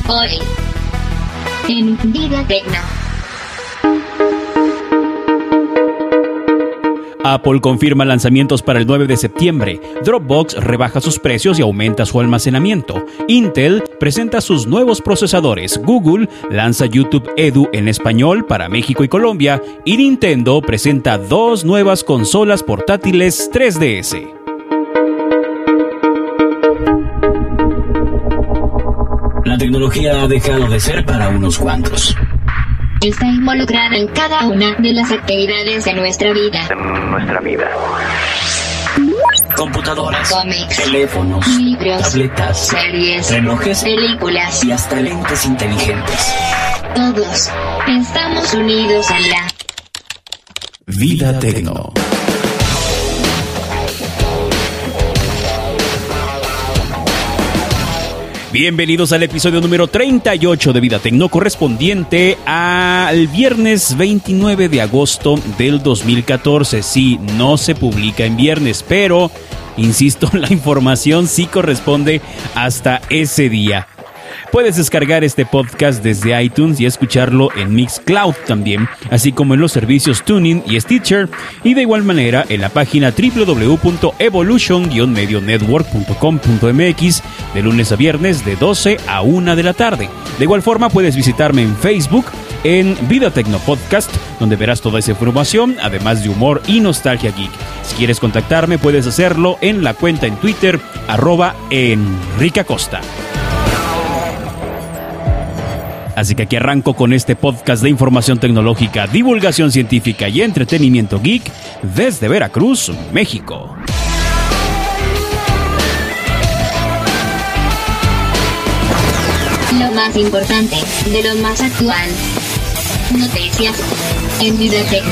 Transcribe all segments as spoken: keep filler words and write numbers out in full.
Hoy, en Vida Tecno. Apple confirma lanzamientos para el nueve de septiembre. Dropbox rebaja sus precios y aumenta su almacenamiento. Intel presenta sus nuevos procesadores. Google lanza YouTube Edu en español para México y Colombia. Y Nintendo presenta dos nuevas consolas portátiles tres D S. La tecnología ha dejado de ser para unos cuantos. Está involucrada en cada una de las actividades de nuestra vida. En nuestra vida. Computadoras, Cómics, teléfonos, libros, tabletas, series, relojes, películas y hasta lentes inteligentes. Todos estamos unidos en la Vida Tecno. Bienvenidos al episodio número treinta y ocho de Vida Tecno, correspondiente al viernes veintinueve de agosto del dos mil catorce. Sí, no se publica en viernes, pero, insisto, la información sí corresponde hasta ese día. Puedes descargar este podcast desde iTunes y escucharlo en Mixcloud también, así como en los servicios TuneIn y Stitcher, y de igual manera en la página doble u doble u doble u punto evolution guion medio network punto com punto m x de lunes a viernes de doce a una de la tarde. De igual forma puedes visitarme en Facebook en Vida Tecno Podcast, donde verás toda esa información, además de humor y nostalgia geek. Si quieres contactarme puedes hacerlo en la cuenta en Twitter arroba Enrique Acosta. Así que aquí arranco con este podcast de información tecnológica, divulgación científica y entretenimiento geek desde Veracruz, México. lo más importante, de lo más actual. Noticias en Vida Tecno.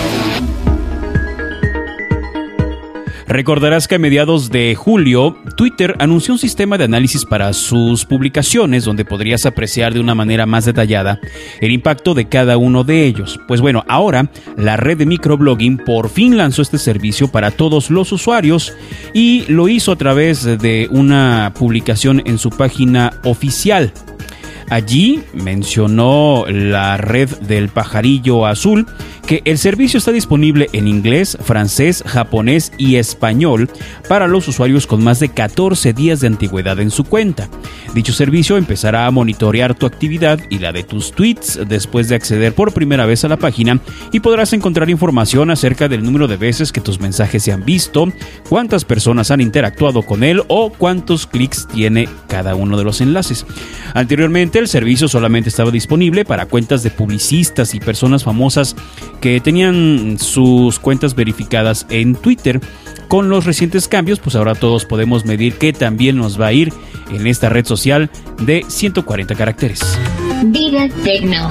Recordarás que a mediados de julio, Twitter anunció un sistema de análisis para sus publicaciones donde podrías apreciar de una manera más detallada el impacto de cada uno de ellos. Pues bueno, ahora la red de microblogging por fin lanzó este servicio para todos los usuarios y lo hizo a través de una publicación en su página oficial. Allí mencionó la red del pajarillo azul que el servicio está disponible en inglés, francés, japonés y español para los usuarios con más de catorce días de antigüedad en su cuenta. Dicho servicio empezará a monitorear tu actividad y la de tus tweets después de acceder por primera vez a la página y podrás encontrar información acerca del número de veces que tus mensajes se han visto, cuántas personas han interactuado con él o cuántos clics tiene cada uno de los enlaces. Anteriormente el servicio solamente estaba disponible para cuentas de publicistas y personas famosas que tenían sus cuentas verificadas en Twitter. Con los recientes cambios, pues ahora todos podemos medir qué también nos va a ir en esta red social de ciento cuarenta caracteres. Vida Tecno.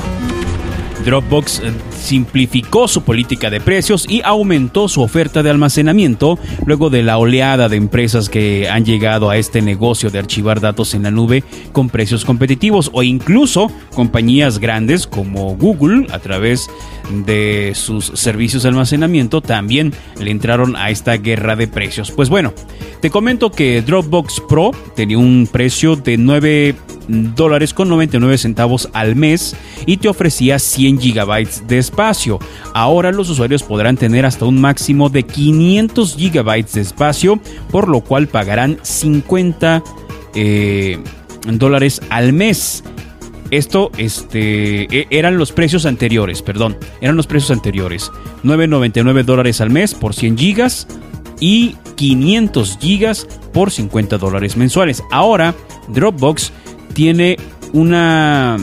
Dropbox simplificó su política de precios y aumentó su oferta de almacenamiento luego de la oleada de empresas que han llegado a este negocio de archivar datos en la nube con precios competitivos, o incluso compañías grandes como Google a través de sus servicios de almacenamiento también le entraron a esta guerra de precios. Pues bueno, te comento que Dropbox Pro tenía un precio de nueve dólares con noventa y nueve centavos al mes y te ofrecía cien gigabytes de espacio. Ahora los usuarios podrán tener hasta un máximo de quinientos gigabytes de espacio, por lo cual pagarán cincuenta eh, dólares al mes. Esto este, eran los precios anteriores, perdón, eran los precios anteriores. nueve noventa y nueve dólares al mes por cien gigas y quinientos gigas por cincuenta dólares mensuales. Ahora Dropbox tiene una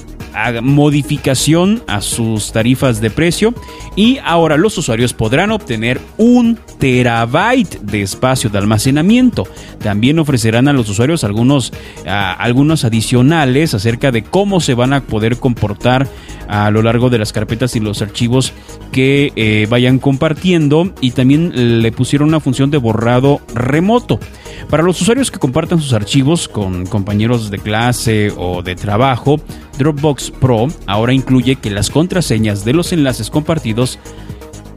modificación a sus tarifas de precio y ahora los usuarios podrán obtener un terabyte de espacio de almacenamiento. También ofrecerán a los usuarios algunos, uh, algunos adicionales acerca de cómo se van a poder comportar a lo largo de las carpetas y los archivos que eh, vayan compartiendo, y también le pusieron una función de borrado remoto. Para los usuarios que compartan sus archivos con compañeros de clase o de trabajo, Dropbox Pro ahora incluye que las contraseñas de los enlaces compartidos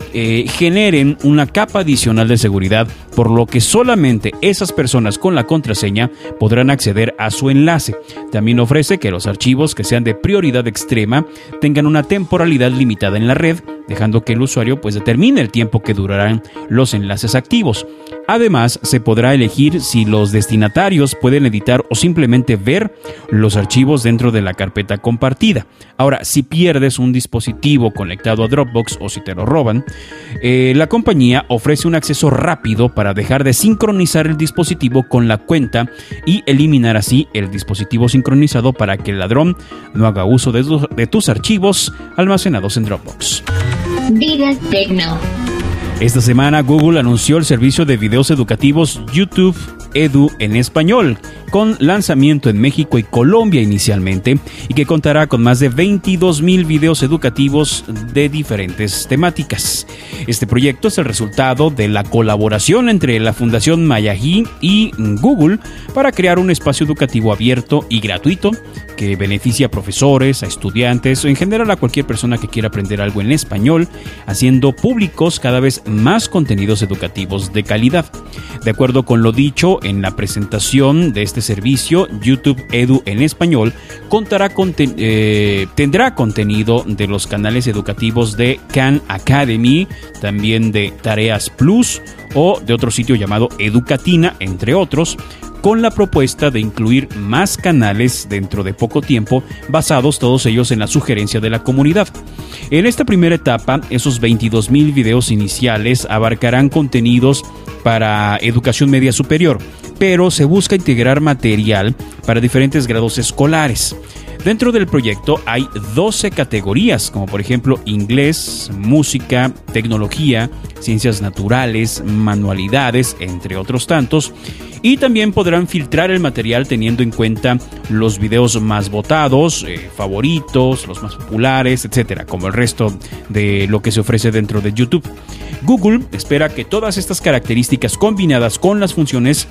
eh, generen una capa adicional de seguridad, por lo que solamente esas personas con la contraseña podrán acceder a su enlace. También ofrece que los archivos que sean de prioridad extrema tengan una temporalidad limitada en la red, dejando que el usuario pues determine el tiempo que durarán los enlaces activos. Además, se podrá elegir si los destinatarios pueden editar o simplemente ver los archivos dentro de la carpeta compartida. Ahora, si pierdes un dispositivo conectado a Dropbox o si te lo roban, eh, la compañía ofrece un acceso rápido para dejar de sincronizar el dispositivo con la cuenta y eliminar así el dispositivo sincronizado para que el ladrón no haga uso de, tu, de tus archivos almacenados en Dropbox. Vida Tecno. Esta semana Google anunció el servicio de videos educativos YouTube Edu en español, con lanzamiento en México y Colombia inicialmente, y que contará con más de veintidós mil videos educativos de diferentes temáticas. Este proyecto es el resultado de la colaboración entre la Fundación Mayahi y Google para crear un espacio educativo abierto y gratuito que beneficia a profesores, a estudiantes o en general a cualquier persona que quiera aprender algo en español, haciendo públicos cada vez más contenidos educativos de calidad. De acuerdo con lo dicho en la presentación de este servicio, YouTube Edu en español contará con ten, eh, tendrá contenido de los canales educativos de Khan Academy, también de Tareas Plus o de otro sitio llamado Educatina, entre otros, con la propuesta de incluir más canales dentro de poco tiempo, basados todos ellos en la sugerencia de la comunidad. En esta primera etapa, esos veintidós mil videos iniciales abarcarán contenidos para educación media superior, pero se busca integrar material para diferentes grados escolares. Dentro del proyecto hay doce categorías, como por ejemplo inglés, música, tecnología, ciencias naturales, manualidades, entre otros tantos, y también podrán filtrar el material teniendo en cuenta los videos más votados, eh, favoritos, los más populares, etcétera, como el resto de lo que se ofrece dentro de YouTube. Google espera que todas estas características combinadas con las funciones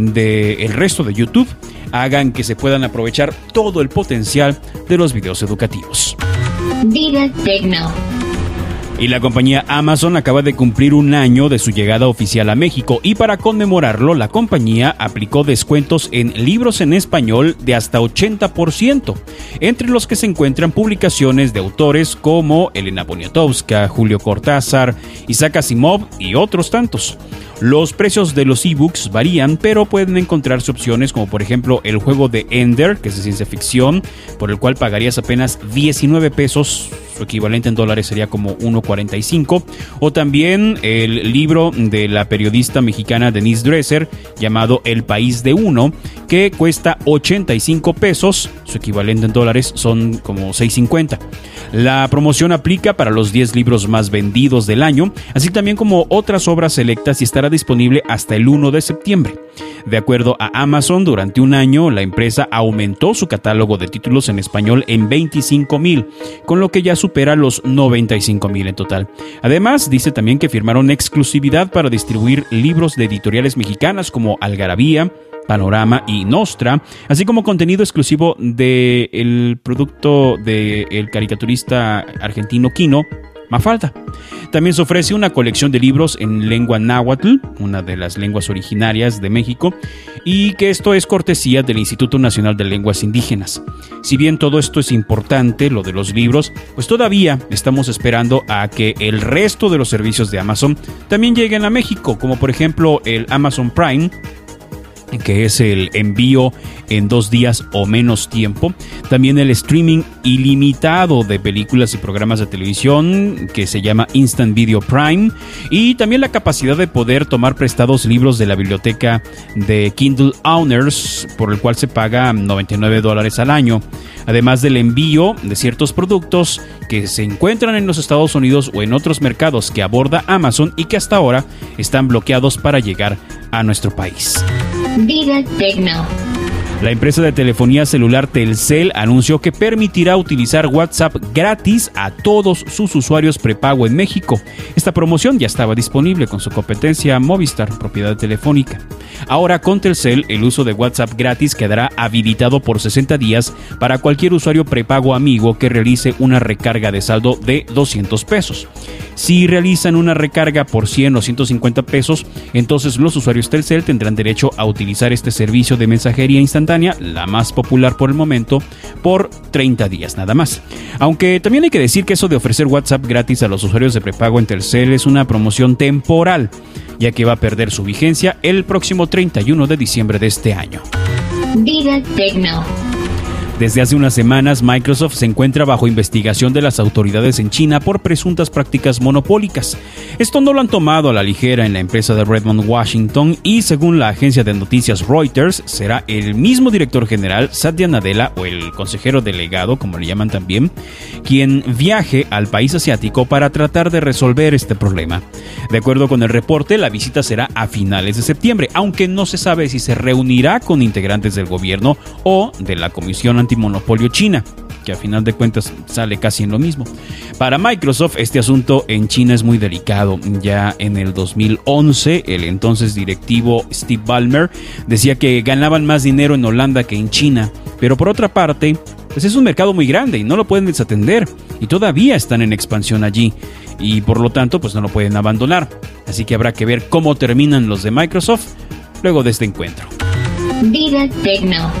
del resto de YouTube hagan que se puedan aprovechar todo el potencial de los videos educativos. Vida Tecno. Y la compañía Amazon acaba de cumplir un año de su llegada oficial a México, y para conmemorarlo, la compañía aplicó descuentos en libros en español de hasta ochenta por ciento, entre los que se encuentran publicaciones de autores como Elena Poniatowska, Julio Cortázar, Isaac Asimov y otros tantos. Los precios de los ebooks varían, pero pueden encontrarse opciones como por ejemplo el juego de Ender, que es de ciencia ficción, por el cual pagarías apenas diecinueve pesos, su equivalente en dólares sería como uno cuarenta y cinco, o también el libro de la periodista mexicana Denise Dresser llamado El País de Uno, que cuesta ochenta y cinco pesos, su equivalente en dólares son como seis cincuenta. La promoción aplica para los diez libros más vendidos del año, así también como otras obras selectas, y estará disponible hasta el uno de septiembre. De acuerdo a Amazon, durante un año la empresa aumentó su catálogo de títulos en español en veinticinco mil, con lo que ya supera los noventa y cinco mil en total. Además, dice también que firmaron exclusividad para distribuir libros de editoriales mexicanas como Algarabía, Panorama y Nostra, así como contenido exclusivo del producto del caricaturista argentino Kino, Mafalda. También se ofrece una colección de libros en lengua náhuatl, una de las lenguas originarias de México, y que esto es cortesía del Instituto Nacional de Lenguas Indígenas. Si bien todo esto es importante, lo de los libros, pues todavía estamos esperando a que el resto de los servicios de Amazon también lleguen a México, como por ejemplo el Amazon Prime, que es el envío en dos días o menos tiempo. También el streaming ilimitado de películas y programas de televisión, que se llama Instant Video Prime. Y también la capacidad de poder tomar prestados libros de la biblioteca de Kindle Owners, por el cual se paga noventa y nueve dólares al año. Además del envío de ciertos productos que se encuentran en los Estados Unidos o en otros mercados que aborda Amazon y que hasta ahora están bloqueados para llegar a nuestro país. Vida Tecno. La empresa de telefonía celular Telcel anunció que permitirá utilizar WhatsApp gratis a todos sus usuarios prepago en México. Esta promoción ya estaba disponible con su competencia Movistar, propiedad telefónica. Ahora con Telcel, el uso de WhatsApp gratis quedará habilitado por sesenta días para cualquier usuario prepago amigo que realice una recarga de saldo de doscientos pesos. Si realizan una recarga por cien o ciento cincuenta pesos, entonces los usuarios Telcel tendrán derecho a utilizar este servicio de mensajería instantánea, la más popular por el momento, por treinta días nada más. Aunque también hay que decir que eso de ofrecer WhatsApp gratis a los usuarios de prepago en Telcel es una promoción temporal, ya que va a perder su vigencia el próximo treinta y uno de diciembre de este año. Vida Tecno. Desde hace unas semanas, Microsoft se encuentra bajo investigación de las autoridades en China por presuntas prácticas monopólicas. Esto no lo han tomado a la ligera en la empresa de Redmond, Washington, y según la agencia de noticias Reuters, será el mismo director general, Satya Nadella, o el consejero delegado, como le llaman también, quien viaje al país asiático para tratar de resolver este problema. De acuerdo con el reporte, la visita será a finales de septiembre, aunque no se sabe si se reunirá con integrantes del gobierno o de la Comisión Antimonopolio China, que a final de cuentas sale casi en lo mismo. Para Microsoft, este asunto en China es muy delicado. Ya en el dos mil once, el entonces directivo Steve Ballmer decía que ganaban más dinero en Holanda que en China, pero por otra parte, pues es un mercado muy grande y no lo pueden desatender, y todavía están en expansión allí, y por lo tanto pues no lo pueden abandonar. Así que habrá que ver cómo terminan los de Microsoft luego de este encuentro. Vida Tecno.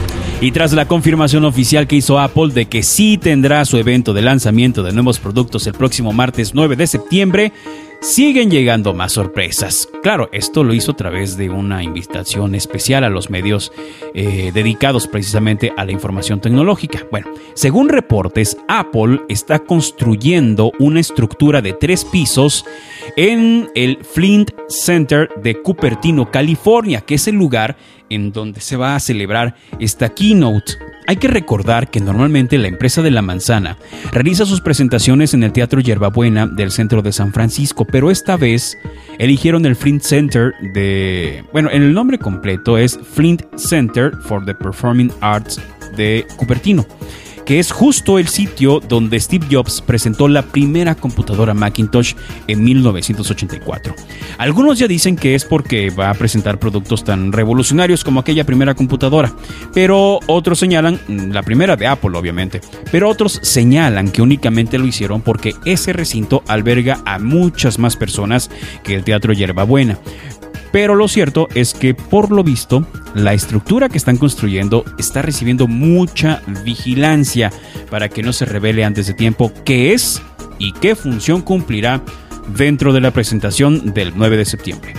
Y tras la confirmación oficial que hizo Apple de que sí tendrá su evento de lanzamiento de nuevos productos el próximo martes nueve de septiembre, siguen llegando más sorpresas. Claro, esto lo hizo a través de una invitación especial a los medios eh, dedicados precisamente a la información tecnológica. Bueno, según reportes, Apple está construyendo una estructura de tres pisos en el Flint Center de Cupertino, California, que es el lugar en donde se va a celebrar esta keynote. Hay que recordar que normalmente la empresa de la manzana realiza sus presentaciones en el Teatro Yerbabuena del centro de San Francisco, pero esta vez eligieron el Flint Center de... Bueno, el nombre completo es Flint Center for the Performing Arts de Cupertino, que es justo el sitio donde Steve Jobs presentó la primera computadora Macintosh en mil novecientos ochenta y cuatro. Algunos ya dicen que es porque va a presentar productos tan revolucionarios como aquella primera computadora, pero otros señalan, la primera de Apple obviamente, pero otros señalan que únicamente lo hicieron porque ese recinto alberga a muchas más personas que el Teatro Yerbabuena. Pero lo cierto es que, por lo visto, la estructura que están construyendo está recibiendo mucha vigilancia para que no se revele antes de tiempo qué es y qué función cumplirá dentro de la presentación del nueve de septiembre.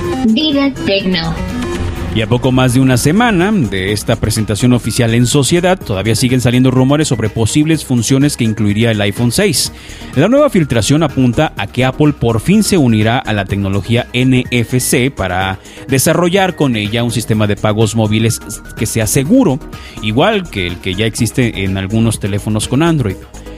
Vida Tecno. Y a poco más de una semana de esta presentación oficial en sociedad, todavía siguen saliendo rumores sobre posibles funciones que incluiría el iPhone seis. La nueva filtración apunta a que Apple por fin se unirá a la tecnología N F C para desarrollar con ella un sistema de pagos móviles que sea seguro, igual que el que ya existe en algunos teléfonos con Android.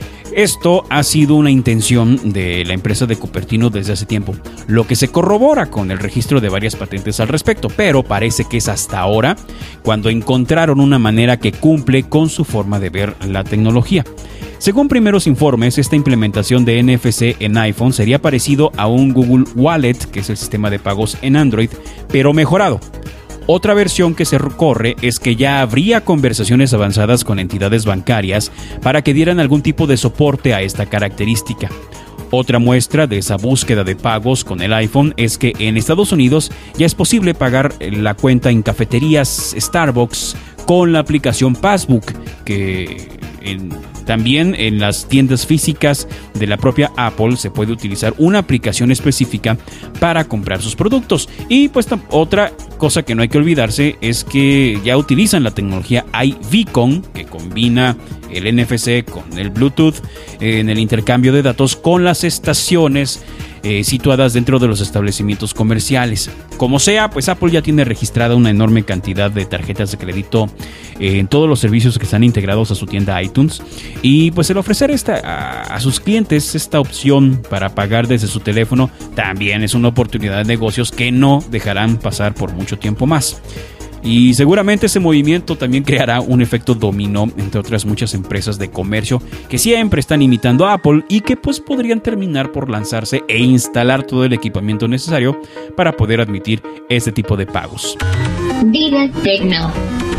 Esto ha sido una intención de la empresa de Cupertino desde hace tiempo, lo que se corrobora con el registro de varias patentes al respecto, pero parece que es hasta ahora cuando encontraron una manera que cumple con su forma de ver la tecnología. Según primeros informes, esta implementación de N F C en iPhone sería parecido a un Google Wallet, que es el sistema de pagos en Android, pero mejorado. Otra versión que se corre es que ya habría conversaciones avanzadas con entidades bancarias para que dieran algún tipo de soporte a esta característica. Otra muestra de esa búsqueda de pagos con el iPhone es que en Estados Unidos ya es posible pagar la cuenta en cafeterías Starbucks con la aplicación Passbook, que en, también en las tiendas físicas de la propia Apple se puede utilizar una aplicación específica para comprar sus productos. Y pues otra cosa que no hay que olvidarse es que ya utilizan la tecnología iBeacon, que combina el N F C con el Bluetooth eh, en el intercambio de datos con las estaciones eh, situadas dentro de los establecimientos comerciales. Como sea, pues Apple ya tiene registrada una enorme cantidad de tarjetas de crédito eh, en todos los servicios que están integrados a su tienda iTunes, y pues el ofrecer esta, a, a sus clientes esta opción para pagar desde su teléfono también es una oportunidad de negocios que no dejarán pasar por mucho tiempo más. Y seguramente ese movimiento también creará un efecto dominó entre otras muchas empresas de comercio que siempre están imitando a Apple y que pues podrían terminar por lanzarse e instalar todo el equipamiento necesario para poder admitir este tipo de pagos. Vida Tecno.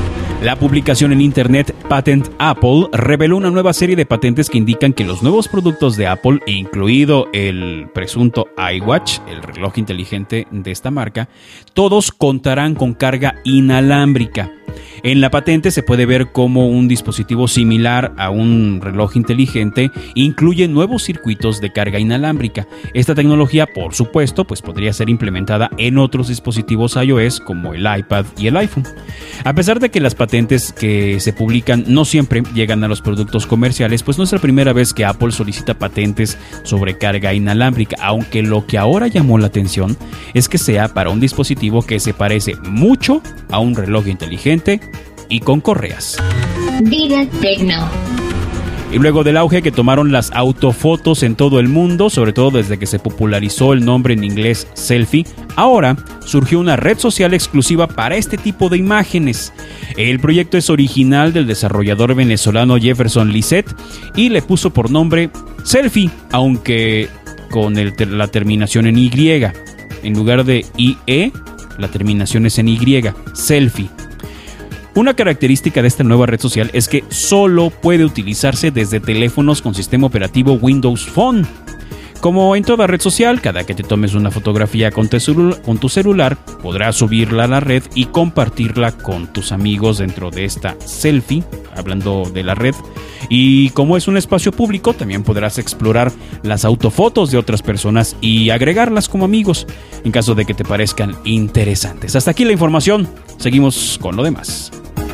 La publicación en internet Patent Apple reveló una nueva serie de patentes que indican que los nuevos productos de Apple, incluido el presunto iWatch, el reloj inteligente de esta marca, todos contarán con carga inalámbrica. En la patente se puede ver cómo un dispositivo similar a un reloj inteligente incluye nuevos circuitos de carga inalámbrica. Esta tecnología, por supuesto, pues podría ser implementada en otros dispositivos iOS como el iPad y el iPhone. A pesar de que las patentes que se publican no siempre llegan a los productos comerciales, pues no es la primera vez que Apple solicita patentes sobre carga inalámbrica, aunque lo que ahora llamó la atención es que sea para un dispositivo que se parece mucho a un reloj inteligente y con correas. Vida Tecno. Y luego del auge que tomaron las autofotos en todo el mundo, sobre todo desde que se popularizó el nombre en inglés selfie, ahora surgió una red social exclusiva para este tipo de imágenes. El proyecto es original del desarrollador venezolano Jefferson Lisset y le puso por nombre Selfie, aunque con el, la terminación en Y. En lugar de I E, la terminación es en Y, Selfie. Una característica de esta nueva red social es que solo puede utilizarse desde teléfonos con sistema operativo Windows Phone. Como en toda red social, cada que te tomes una fotografía con tu, celu- con tu celular, podrás subirla a la red y compartirla con tus amigos dentro de esta selfie, hablando de la red. Y como es un espacio público, también podrás explorar las autofotos de otras personas y agregarlas como amigos, en caso de que te parezcan interesantes. Hasta aquí la información, seguimos con lo demás.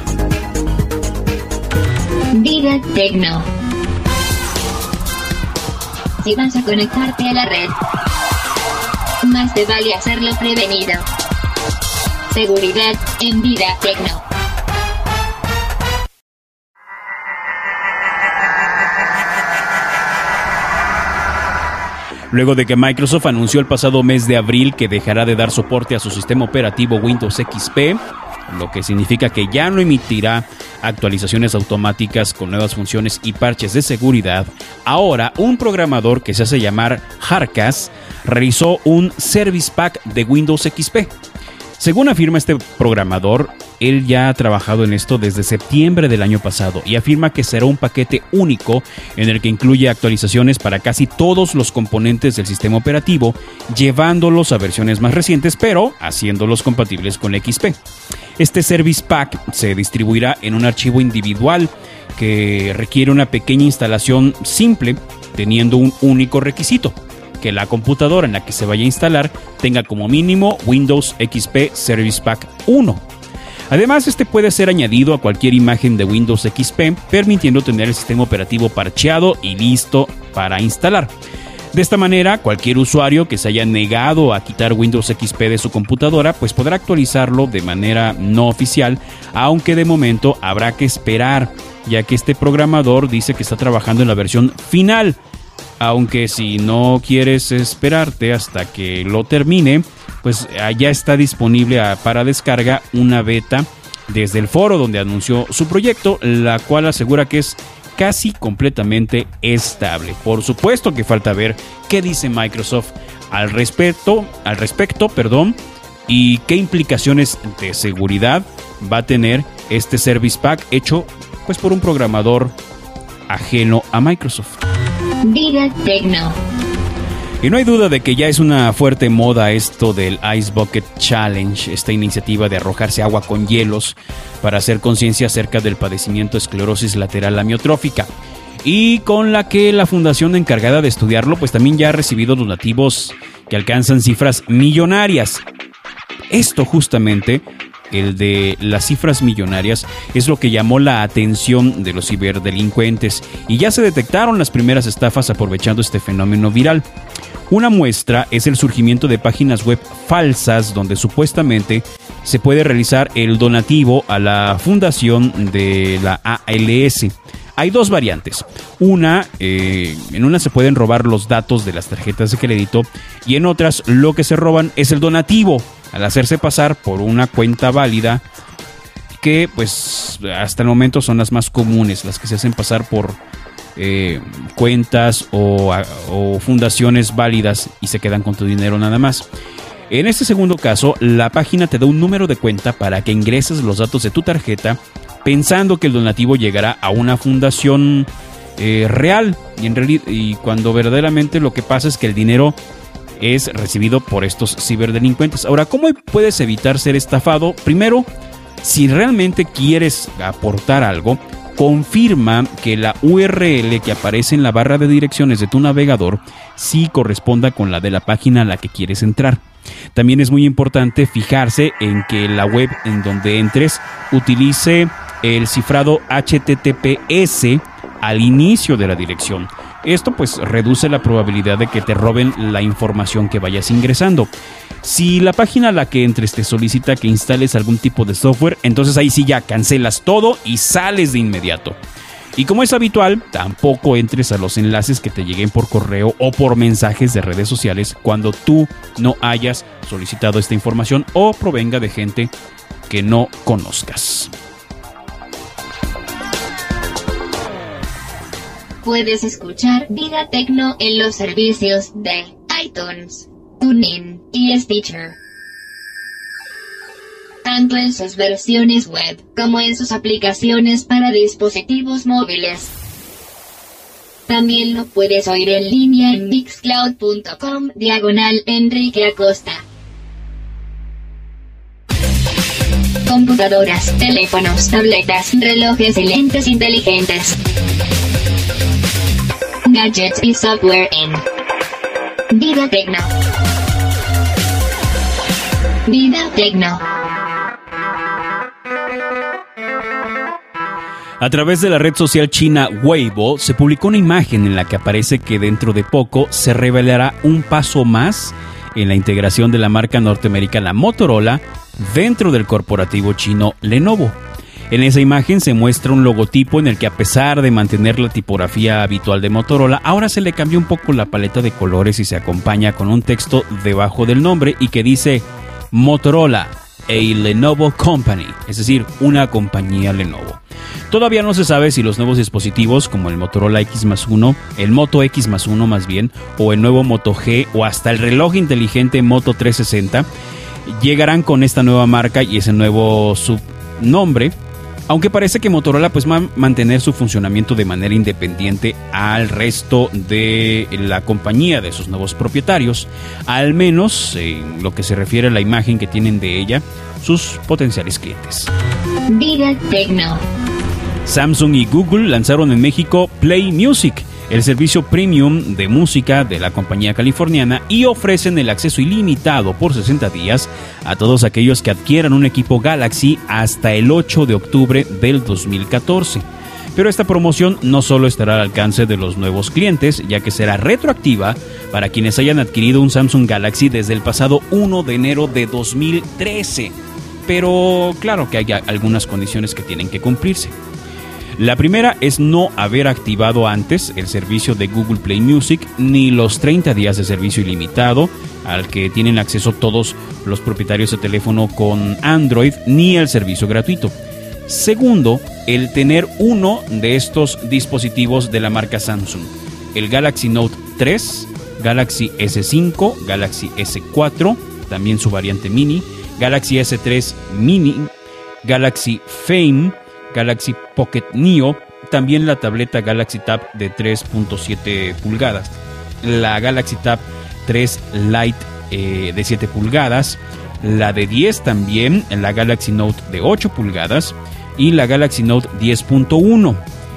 Vida Tecno. Si vas a conectarte a la red, más te vale hacerlo prevenido. Seguridad en Vida Tecno. Luego de que Microsoft anunció el pasado mes de abril que dejará de dar soporte a su sistema operativo Windows X P, lo que significa que ya no emitirá actualizaciones automáticas con nuevas funciones y parches de seguridad, ahora un programador que se hace llamar Harkas realizó un Service Pack de Windows X P. Según afirma este programador, él ya ha trabajado en esto desde septiembre del año pasado y afirma que será un paquete único en el que incluye actualizaciones para casi todos los componentes del sistema operativo, llevándolos a versiones más recientes, pero haciéndolos compatibles con X P. Este Service Pack se distribuirá en un archivo individual que requiere una pequeña instalación simple, teniendo un único requisito: que la computadora en la que se vaya a instalar tenga como mínimo Windows X P Service Pack uno. Además, este puede ser añadido a cualquier imagen de Windows X P, permitiendo tener el sistema operativo parcheado y listo para instalar. De esta manera, cualquier usuario que se haya negado a quitar Windows X P de su computadora, pues podrá actualizarlo de manera no oficial, aunque de momento habrá que esperar, ya que este programador dice que está trabajando en la versión final. Aunque si no quieres esperarte hasta que lo termine, pues ya está disponible para descarga una beta desde el foro donde anunció su proyecto, la cual asegura que es casi completamente estable. Por supuesto que falta ver qué dice Microsoft al respecto, al respecto, perdón, y qué implicaciones de seguridad va a tener este Service Pack hecho pues por un programador ajeno a Microsoft. Vida Tecno. Y no hay duda de que ya es una fuerte moda esto del Ice Bucket Challenge, esta iniciativa de arrojarse agua con hielos para hacer conciencia acerca del padecimiento de esclerosis lateral amiotrófica, y con la que la fundación encargada de estudiarlo pues también ya ha recibido donativos que alcanzan cifras millonarias. Esto justamente, el de las cifras millonarias, es lo que llamó la atención de los ciberdelincuentes, y ya se detectaron las primeras estafas aprovechando este fenómeno viral. Una muestra es el surgimiento de páginas web falsas donde supuestamente se puede realizar el donativo a la fundación de la A L S. Hay dos variantes. Una, eh, en una se pueden robar los datos de las tarjetas de crédito, y en otras lo que se roban es el donativo, al hacerse pasar por una cuenta válida, que pues hasta el momento son las más comunes, las que se hacen pasar por eh, cuentas o, o fundaciones válidas y se quedan con tu dinero nada más. En este segundo caso, la página te da un número de cuenta para que ingreses los datos de tu tarjeta, pensando que el donativo llegará a una fundación eh, real, y, en realidad, y cuando verdaderamente lo que pasa es que el dinero es recibido por estos ciberdelincuentes. Ahora, ¿cómo puedes evitar ser estafado? Primero, si realmente quieres aportar algo, confirma que la U R L que aparece en la barra de direcciones de tu navegador sí corresponda con la de la página a la que quieres entrar. También es muy importante fijarse en que la web en donde entres utilice el cifrado H T T P S al inicio de la dirección. Esto pues reduce la probabilidad de que te roben la información que vayas ingresando. Si la página a la que entres te solicita que instales algún tipo de software, entonces ahí sí ya cancelas todo y sales de inmediato. Y como es habitual, tampoco entres a los enlaces que te lleguen por correo o por mensajes de redes sociales cuando tú no hayas solicitado esta información o provenga de gente que no conozcas. Puedes escuchar Vida Tecno en los servicios de iTunes, TuneIn y Stitcher, tanto en sus versiones web como en sus aplicaciones para dispositivos móviles. También lo puedes oír en línea en mixcloud punto com diagonal Enrique Acosta. Computadoras, teléfonos, tabletas, relojes y lentes inteligentes. Gadgets y software en Vida Tecno. Vida Tecno. A través de la red social china Weibo se publicó una imagen en la que aparece que dentro de poco se revelará un paso más en la integración de la marca norteamericana Motorola dentro del corporativo chino Lenovo. En esa imagen se muestra un logotipo en el que, a pesar de mantener la tipografía habitual de Motorola, ahora se le cambió un poco la paleta de colores y se acompaña con un texto debajo del nombre y que dice Motorola, a Lenovo Company, es decir, una compañía Lenovo. Todavía no se sabe si los nuevos dispositivos como el Motorola X más uno, el Moto X más uno más bien, o el nuevo Moto G o hasta el reloj inteligente Moto trescientos sesenta llegarán con esta nueva marca y ese nuevo subnombre. Aunque parece que Motorola pues va a mantener su funcionamiento de manera independiente al resto de la compañía, de sus nuevos propietarios, al menos en lo que se refiere a la imagen que tienen de ella sus potenciales clientes. Vida Tecno. Samsung y Google lanzaron en México Play Music, el servicio premium de música de la compañía californiana, y ofrecen el acceso ilimitado por sesenta días a todos aquellos que adquieran un equipo Galaxy hasta el ocho de octubre del dos mil catorce. Pero esta promoción no solo estará al alcance de los nuevos clientes, ya que será retroactiva para quienes hayan adquirido un Samsung Galaxy desde el pasado primero de enero de dos mil trece. Pero claro que hay algunas condiciones que tienen que cumplirse. La primera es no haber activado antes el servicio de Google Play Music ni los treinta días de servicio ilimitado al que tienen acceso todos los propietarios de teléfono con Android, ni el servicio gratuito. Segundo, el tener uno de estos dispositivos de la marca Samsung: el Galaxy Note tres, Galaxy ese cinco, Galaxy ese cuatro, también su variante mini, Galaxy ese tres mini, Galaxy Fame, Galaxy Pocket Neo, también la tableta Galaxy Tab de tres punto siete pulgadas, la Galaxy Tab tres Lite eh, de siete pulgadas, la de diez también, la Galaxy Note de ocho pulgadas y la Galaxy Note diez punto uno,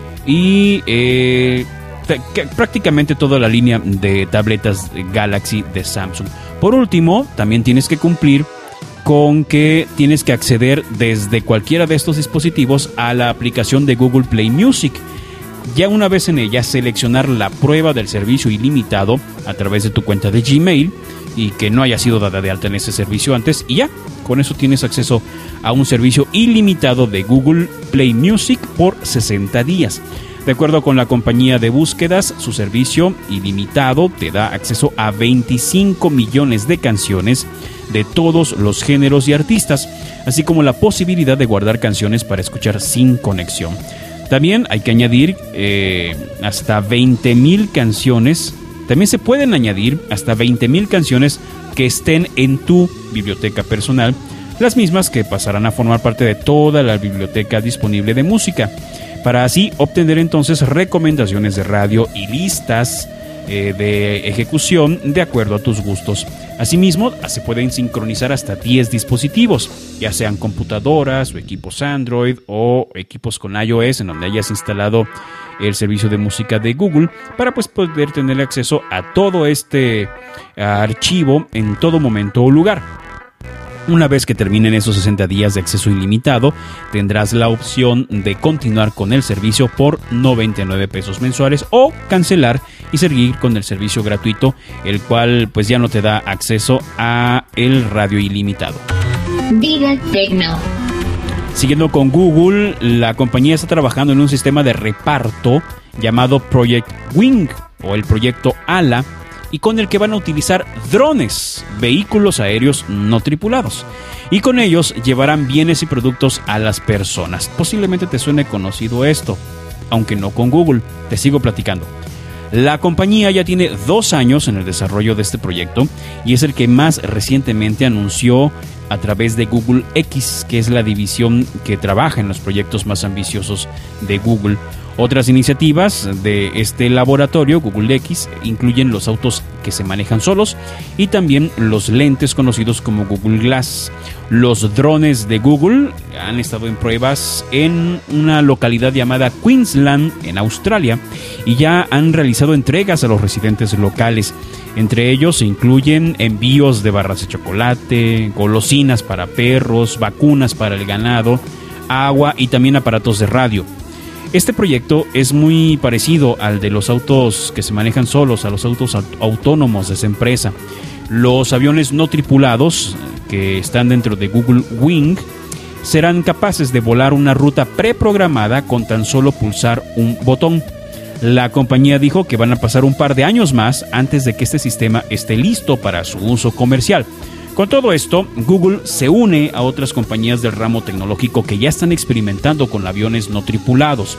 y eh, prácticamente toda la línea de tabletas Galaxy de Samsung. Por último, también tienes que cumplir con que tienes que acceder desde cualquiera de estos dispositivos a la aplicación de Google Play Music. Ya una vez en ella, seleccionar la prueba del servicio ilimitado a través de tu cuenta de Gmail y que no haya sido dada de alta en ese servicio antes, y ya, con eso tienes acceso a un servicio ilimitado de Google Play Music por sesenta días. De acuerdo con la compañía de búsquedas, su servicio ilimitado te da acceso a veinticinco millones de canciones de todos los géneros y artistas, así como la posibilidad de guardar canciones para escuchar sin conexión. También hay que añadir eh, hasta veinte mil canciones. También se pueden añadir hasta veinte mil canciones que estén en tu biblioteca personal, las mismas que pasarán a formar parte de toda la biblioteca disponible de música, para así obtener entonces recomendaciones de radio y listas eh, de ejecución de acuerdo a tus gustos. Asimismo, se pueden sincronizar hasta diez dispositivos, ya sean computadoras o equipos Android o equipos con iOS en donde hayas instalado el servicio de música de Google, para pues poder tener acceso a todo este archivo en todo momento o lugar. Una vez que terminen esos sesenta días de acceso ilimitado, tendrás la opción de continuar con el servicio por noventa y nueve pesos mensuales o cancelar y seguir con el servicio gratuito, el cual pues ya no te da acceso a el radio ilimitado. Vida Tecno. Siguiendo con Google, la compañía está trabajando en un sistema de reparto llamado Project Wing o el proyecto ALA, y con el que van a utilizar drones, vehículos aéreos no tripulados, y con ellos llevarán bienes y productos a las personas. Posiblemente te suene conocido esto, aunque no con Google. Te sigo platicando. La compañía ya tiene dos años en el desarrollo de este proyecto y es el que más recientemente anunció a través de Google X, que es la división que trabaja en los proyectos más ambiciosos de Google. Otras iniciativas de este laboratorio, Google X, incluyen los autos que se manejan solos y también los lentes conocidos como Google Glass. Los drones de Google han estado en pruebas en una localidad llamada Queensland, en Australia, y ya han realizado entregas a los residentes locales. Entre ellos se incluyen envíos de barras de chocolate, golosinas para perros, vacunas para el ganado, agua y también aparatos de radio. Este proyecto es muy parecido al de los autos que se manejan solos, a los autos autónomos de esa empresa. Los aviones no tripulados que están dentro de Google Wing serán capaces de volar una ruta preprogramada con tan solo pulsar un botón. La compañía dijo que van a pasar un par de años más antes de que este sistema esté listo para su uso comercial. Con todo esto, Google se une a otras compañías del ramo tecnológico que ya están experimentando con aviones no tripulados.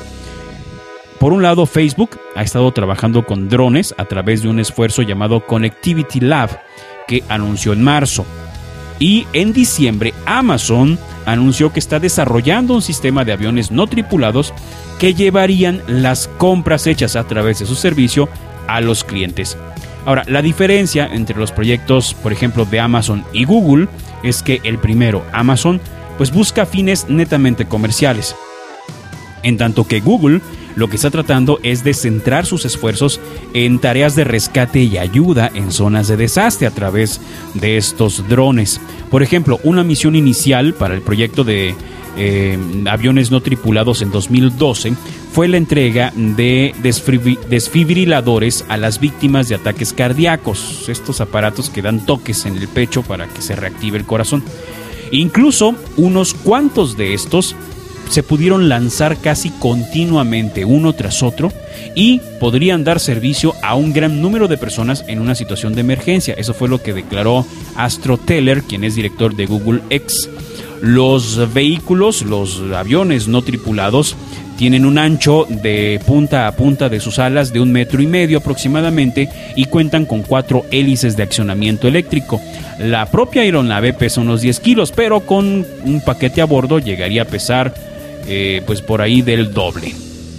Por un lado, Facebook ha estado trabajando con drones a través de un esfuerzo llamado Connectivity Lab, que anunció en marzo. Y en diciembre, Amazon anunció que está desarrollando un sistema de aviones no tripulados que llevarían las compras hechas a través de su servicio a los clientes. Ahora, la diferencia entre los proyectos, por ejemplo, de Amazon y Google, es que el primero, Amazon, pues busca fines netamente comerciales. En tanto que Google lo que está tratando es de centrar sus esfuerzos en tareas de rescate y ayuda en zonas de desastre a través de estos drones. Por ejemplo, una misión inicial para el proyecto de eh, aviones no tripulados en dos mil doce fue la entrega de desfibriladores a las víctimas de ataques cardíacos, estos aparatos que dan toques en el pecho para que se reactive el corazón. Incluso unos cuantos de estos se pudieron lanzar casi continuamente uno tras otro y podrían dar servicio a un gran número de personas en una situación de emergencia. Eso fue lo que declaró Astro Teller, quien es director de Google X. Los vehículos, los aviones no tripulados, tienen un ancho de punta a punta de sus alas de un metro y medio aproximadamente y cuentan con cuatro hélices de accionamiento eléctrico. La propia aeronave pesa unos diez kilos, pero con un paquete a bordo llegaría a pesar eh, pues por ahí del doble.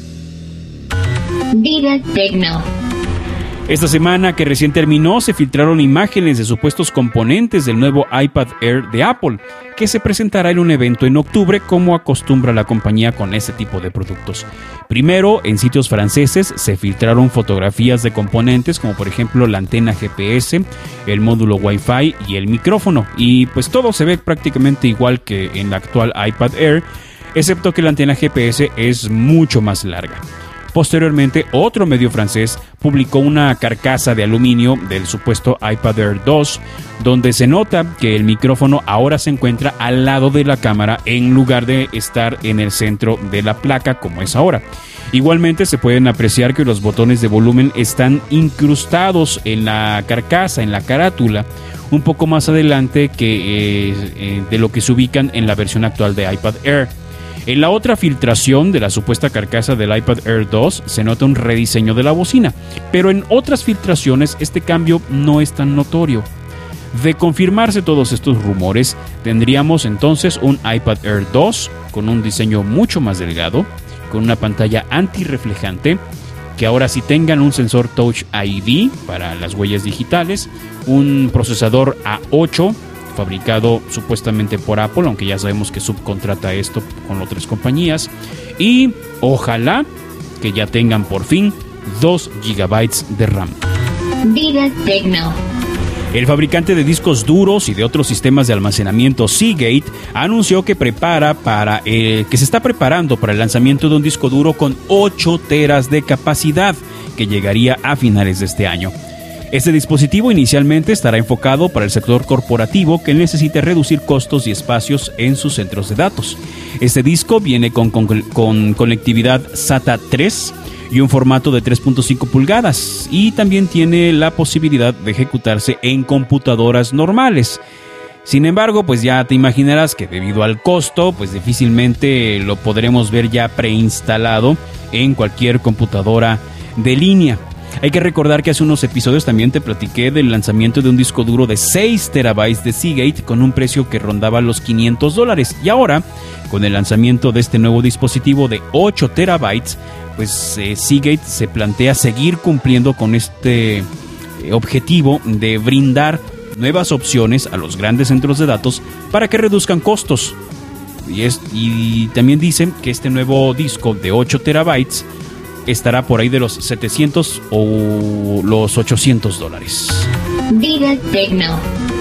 Vida Tecno. Esta semana que recién terminó se filtraron imágenes de supuestos componentes del nuevo iPad Air de Apple, que se presentará en un evento en octubre como acostumbra la compañía con este tipo de productos. Primero, en sitios franceses se filtraron fotografías de componentes como por ejemplo la antena G P S, el módulo Wi-Fi y el micrófono, y pues todo se ve prácticamente igual que en la actual iPad Air, excepto que la antena G P S es mucho más larga. Posteriormente, otro medio francés publicó una carcasa de aluminio del supuesto iPad Air dos, donde se nota que el micrófono ahora se encuentra al lado de la cámara en lugar de estar en el centro de la placa como es ahora. Igualmente se pueden apreciar que los botones de volumen están incrustados en la carcasa, en la carátula, un poco más adelante que eh, eh, de lo que se ubican en la versión actual de iPad Air. En la otra filtración de la supuesta carcasa del iPad Air dos se nota un rediseño de la bocina, pero en otras filtraciones este cambio no es tan notorio. De confirmarse todos estos rumores, tendríamos entonces un iPad Air dos con un diseño mucho más delgado, con una pantalla antirreflejante, que ahora sí tengan un sensor Touch I D para las huellas digitales, un procesador A ocho fabricado supuestamente por Apple, aunque ya sabemos que subcontrata esto con otras compañías, y ojalá que ya tengan por fin dos gigabytes de RAM. Vida Tecno. El fabricante de discos duros y de otros sistemas de almacenamiento Seagate anunció que prepara para eh, que se está preparando para el lanzamiento de un disco duro con ocho teras de capacidad que llegaría a finales de este año. Este dispositivo inicialmente estará enfocado para el sector corporativo que necesite reducir costos y espacios en sus centros de datos. Este disco viene con, con, con conectividad SATA tres y un formato de tres punto cinco pulgadas, y también tiene la posibilidad de ejecutarse en computadoras normales. Sin embargo, pues ya te imaginarás que debido al costo, pues difícilmente lo podremos ver ya preinstalado en cualquier computadora de línea. Hay que recordar que hace unos episodios también te platiqué del lanzamiento de un disco duro de seis terabytes de Seagate con un precio que rondaba los quinientos dólares. Y ahora, con el lanzamiento de este nuevo dispositivo de ocho terabytes, pues eh, Seagate se plantea seguir cumpliendo con este eh, objetivo de brindar nuevas opciones a los grandes centros de datos para que reduzcan costos. Y, es, y también dicen que este nuevo disco de ocho terabytes estará por ahí de los setecientos o los ochocientos dólares. Vida Tecno.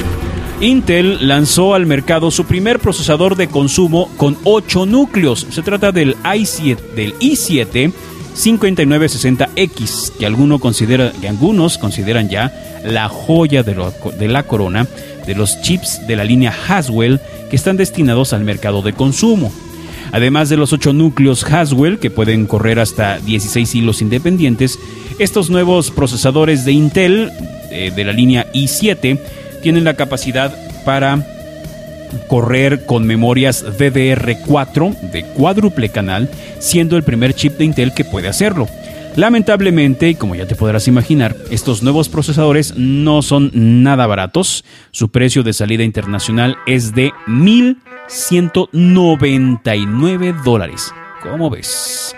Intel lanzó al mercado su primer procesador de consumo con ocho núcleos. Se trata del i siete, del i siete cincuenta y nueve sesenta X, que, alguno considera, que algunos consideran ya la joya de, lo, de la corona de los chips de la línea Haswell que están destinados al mercado de consumo. Además de los ocho núcleos Haswell, que pueden correr hasta dieciséis hilos independientes, estos nuevos procesadores de Intel eh, de la línea i siete tienen la capacidad para correr con memorias D D R cuatro de cuádruple canal, siendo el primer chip de Intel que puede hacerlo. Lamentablemente, y como ya te podrás imaginar, estos nuevos procesadores no son nada baratos. Su precio de salida internacional es de mil ciento noventa y nueve dólares. ¿Cómo ves?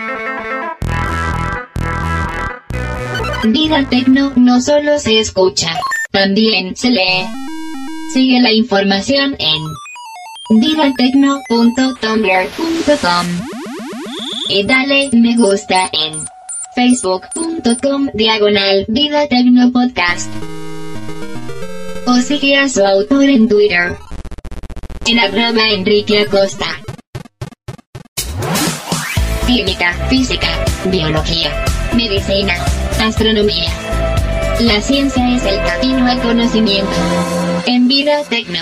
Vida Tecno no solo se escucha, también se lee. Sigue la información en vidatecno punto tumblr punto com y dale me gusta en facebook punto com diagonal Vida Tecno Podcast. O sigue a su autor en Twitter en arroba Enrique Acosta. Química, física, biología, medicina, astronomía. La ciencia es el camino al conocimiento. En Vida Tecno.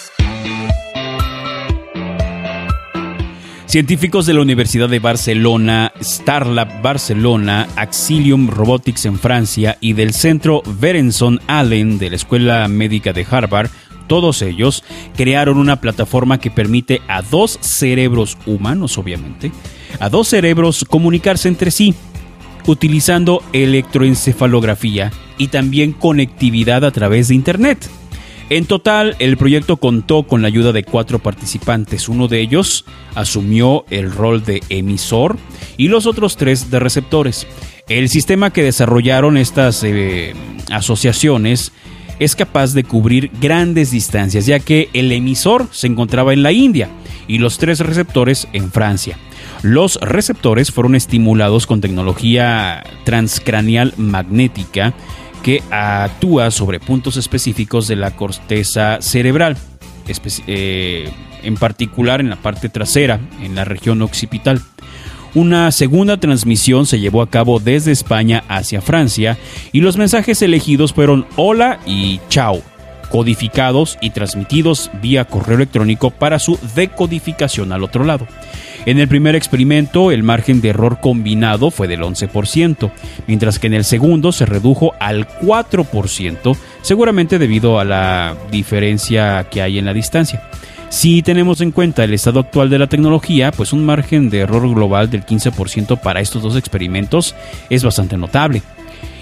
Científicos de la Universidad de Barcelona, Starlab Barcelona, Axilium Robotics en Francia y del Centro Berenson Allen de la Escuela Médica de Harvard, todos ellos crearon una plataforma que permite a dos cerebros humanos, obviamente, a dos cerebros comunicarse entre sí, utilizando electroencefalografía y también conectividad a través de Internet. En total, el proyecto contó con la ayuda de cuatro participantes. Uno de ellos asumió el rol de emisor y los otros tres de receptores. El sistema que desarrollaron estas eh, asociaciones es capaz de cubrir grandes distancias, ya que el emisor se encontraba en la India y los tres receptores en Francia. Los receptores fueron estimulados con tecnología transcraneal magnética que actúa sobre puntos específicos de la corteza cerebral, espe- eh, en particular en la parte trasera, en la región occipital. Una segunda transmisión se llevó a cabo desde España hacia Francia y los mensajes elegidos fueron hola y chao, codificados y transmitidos vía correo electrónico para su decodificación al otro lado. En el primer experimento, el margen de error combinado fue del once por ciento, mientras que en el segundo se redujo al cuatro por ciento, seguramente debido a la diferencia que hay en la distancia. Si tenemos en cuenta el estado actual de la tecnología, pues un margen de error global del quince por ciento para estos dos experimentos es bastante notable.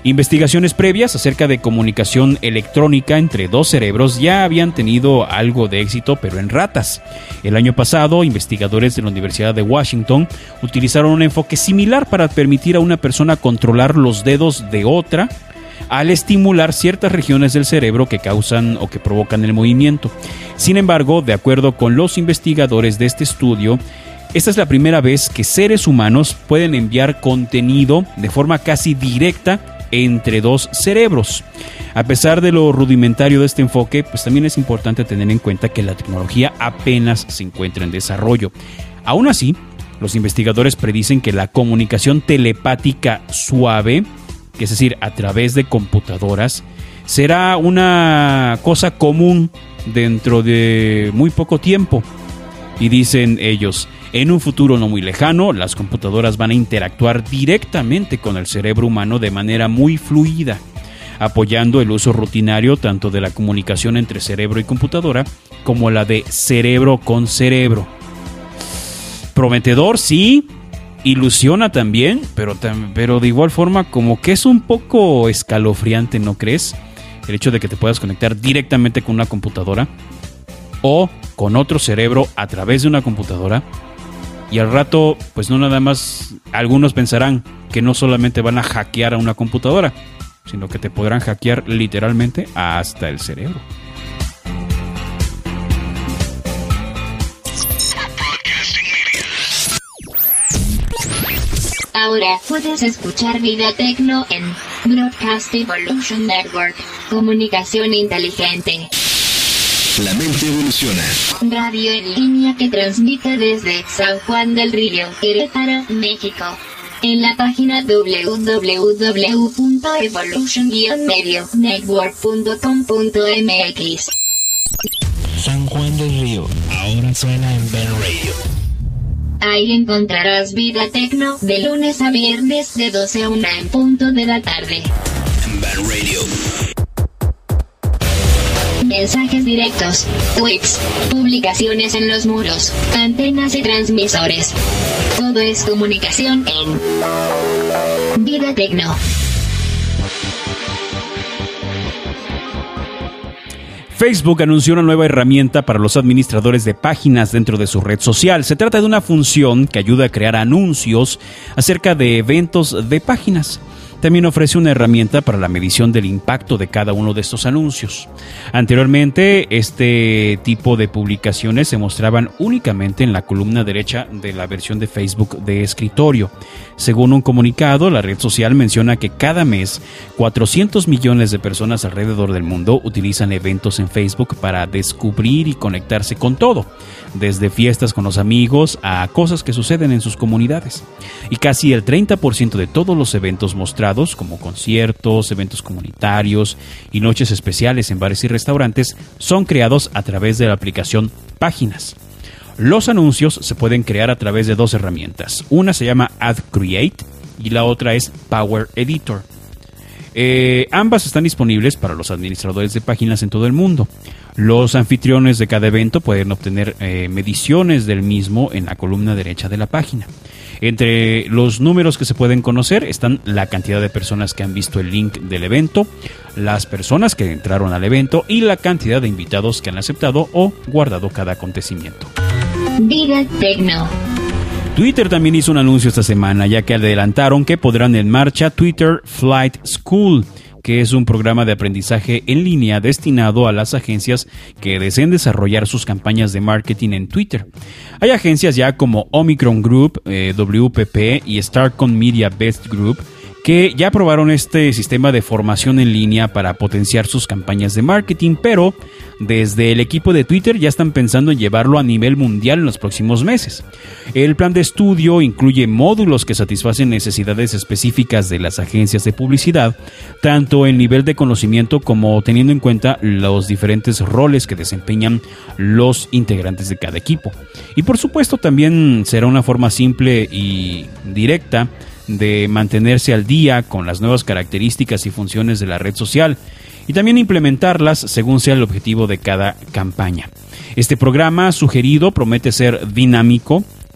Investigaciones previas acerca de comunicación electrónica entre dos cerebros ya habían tenido algo de éxito, pero en ratas. El año pasado, investigadores de la Universidad de Washington utilizaron un enfoque similar para permitir a una persona controlar los dedos de otra al estimular ciertas regiones del cerebro que causan o que provocan el movimiento. Sin embargo, de acuerdo con los investigadores de este estudio, esta es la primera vez que seres humanos pueden enviar contenido de forma casi directa entre dos cerebros. A pesar de lo rudimentario de este enfoque, pues también es importante tener en cuenta que la tecnología apenas se encuentra en desarrollo. Aún así, los investigadores predicen que la comunicación telepática suave, que es decir, a través de computadoras, será una cosa común dentro de muy poco tiempo. Y dicen ellos, en un futuro no muy lejano, las computadoras van a interactuar directamente con el cerebro humano de manera muy fluida, apoyando el uso rutinario tanto de la comunicación entre cerebro y computadora como la de cerebro con cerebro. Prometedor, sí, ilusiona también, pero, pero de igual forma como que es un poco escalofriante, ¿no crees? El hecho de que te puedas conectar directamente con una computadora o con otro cerebro a través de una computadora. Y al rato, pues no nada más, algunos pensarán que no solamente van a hackear a una computadora, sino que te podrán hackear literalmente hasta el cerebro. Ahora puedes escuchar Vida Tecno en Broadcast Evolution Network, comunicación inteligente. La mente evoluciona. Radio en línea que transmite desde San Juan del Río, Querétaro, México. En la página doble u doble u doble u punto evolution medio network punto com punto m x. San Juan del Río, ahora suena en Ben Radio. Ahí encontrarás Vida Tecno de lunes a viernes de doce a una en punto de la tarde. En Ben Radio. Mensajes directos, tweets, publicaciones en los muros, antenas y transmisores. Todo es comunicación en Vida Tecno. Facebook anunció una nueva herramienta para los administradores de páginas dentro de su red social. Se trata de una función que ayuda a crear anuncios acerca de eventos de páginas. También ofrece una herramienta para la medición del impacto de cada uno de estos anuncios. Anteriormente, este tipo de publicaciones se mostraban únicamente en la columna derecha de la versión de Facebook de escritorio. Según un comunicado, la red social menciona que cada mes cuatrocientos millones de personas alrededor del mundo utilizan eventos en Facebook para descubrir y conectarse con todo, desde fiestas con los amigos a cosas que suceden en sus comunidades. Y casi el treinta por ciento de todos los eventos mostrados, como conciertos, eventos comunitarios y noches especiales en bares y restaurantes, son creados a través de la aplicación Páginas. Los anuncios se pueden crear a través de dos herramientas. Una se llama Ad Create y la otra es Power Editor. Eh, ambas están disponibles para los administradores de páginas en todo el mundo. Los anfitriones de cada evento pueden obtener eh, mediciones del mismo en la columna derecha de la página. Entre los números que se pueden conocer están la cantidad de personas que han visto el link del evento, las personas que entraron al evento y la cantidad de invitados que han aceptado o guardado cada acontecimiento. Vida Tecno. Twitter también hizo un anuncio esta semana, ya que adelantaron que pondrán en marcha Twitter Flight School, que es un programa de aprendizaje en línea destinado a las agencias que deseen desarrollar sus campañas de marketing en Twitter. Hay agencias ya como Omicron Group, eh, W P P y Starcom Media Best Group que ya probaron este sistema de formación en línea para potenciar sus campañas de marketing, pero desde el equipo de Twitter ya están pensando en llevarlo a nivel mundial en los próximos meses. El plan de estudio incluye módulos que satisfacen necesidades específicas de las agencias de publicidad, tanto en nivel de conocimiento como teniendo en cuenta los diferentes roles que desempeñan los integrantes de cada equipo. Y por supuesto también será una forma simple y directa de mantenerse al día con las nuevas características y funciones de la red social y también implementarlas según sea el objetivo de cada campaña. Este programa sugerido promete ser dinámico,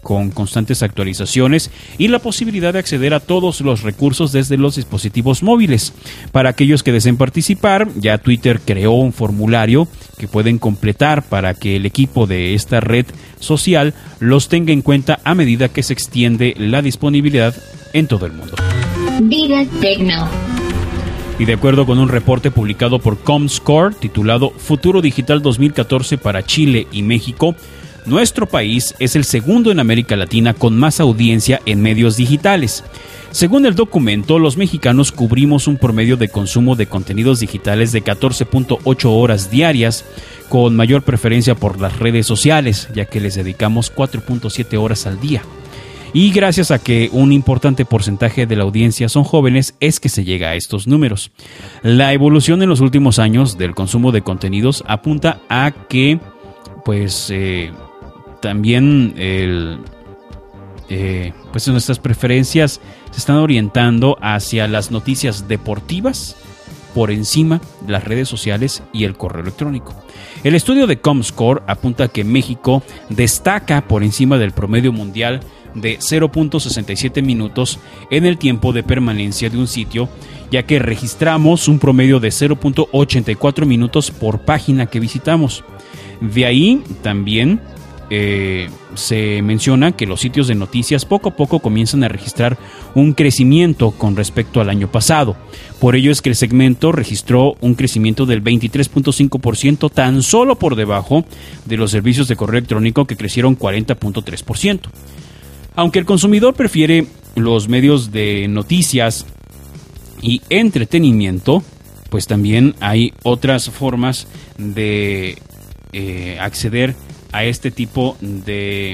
con constantes actualizaciones y la posibilidad de acceder a todos los recursos desde los dispositivos móviles. Para aquellos que deseen participar, ya Twitter creó un formulario que pueden completar para que el equipo de esta red social los tenga en cuenta a medida que se extiende la disponibilidad en todo el mundo. Vida Tecno. Y de acuerdo con un reporte publicado por Comscore titulado Futuro Digital dos mil catorce para Chile y México, nuestro país es el segundo en América Latina con más audiencia en medios digitales. Según el documento, los mexicanos cubrimos un promedio de consumo de contenidos digitales de catorce punto ocho horas diarias, con mayor preferencia por las redes sociales, ya que les dedicamos cuatro punto siete horas al día. Y gracias a que un importante porcentaje de la audiencia son jóvenes, es que se llega a estos números. La evolución en los últimos años del consumo de contenidos apunta a que, pues, eh, también el, eh, pues nuestras preferencias se están orientando hacia las noticias deportivas por encima de las redes sociales y el correo electrónico. El estudio de Comscore apunta a que México destaca por encima del promedio mundial de cero punto sesenta y siete minutos en el tiempo de permanencia de un sitio, ya que registramos un promedio de cero punto ochenta y cuatro minutos por página que visitamos. De ahí también eh, se menciona que los sitios de noticias poco a poco comienzan a registrar un crecimiento con respecto al año pasado. Por ello es que el segmento registró un crecimiento del veintitrés punto cinco por ciento, tan solo por debajo de los servicios de correo electrónico, que crecieron cuarenta punto tres por ciento. Aunque el consumidor prefiere los medios de noticias y entretenimiento, pues también hay otras formas de eh, acceder a este tipo de,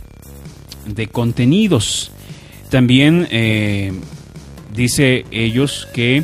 de contenidos. También eh, dice ellos que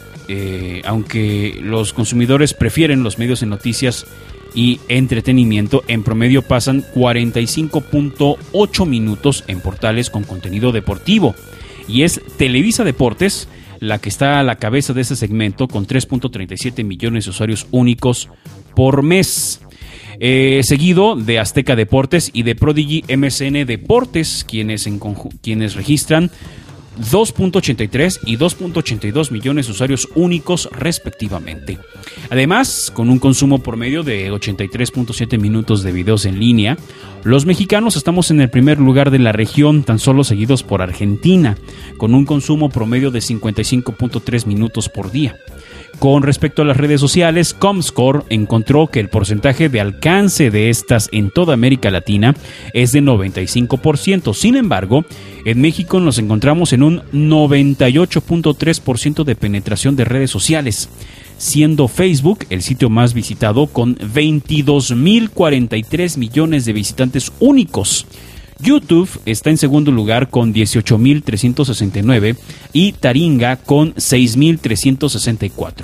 eh, aunque los consumidores prefieren los medios de noticias y entretenimiento, en promedio pasan cuarenta y cinco punto ocho minutos en portales con contenido deportivo, y es Televisa Deportes la que está a la cabeza de ese segmento con tres punto treinta y siete millones de usuarios únicos por mes, eh, seguido de Azteca Deportes y de Prodigy M S N Deportes, quienes, en conju- quienes registran dos punto ochenta y tres y dos punto ochenta y dos millones de usuarios únicos respectivamente. Además, con un consumo promedio de ochenta y tres punto siete minutos de videos en línea, los mexicanos estamos en el primer lugar de la región, tan solo seguidos por Argentina, con un consumo promedio de cincuenta y cinco punto tres minutos por día. Con respecto a las redes sociales, Comscore encontró que el porcentaje de alcance de estas en toda América Latina es de noventa y cinco por ciento. Sin embargo, en México nos encontramos en un noventa y ocho punto tres por ciento de penetración de redes sociales, siendo Facebook el sitio más visitado con veintidós mil cuarenta y tres millones de visitantes únicos. YouTube está en segundo lugar con dieciocho mil trescientos sesenta y nueve y Taringa con seis mil trescientos sesenta y cuatro.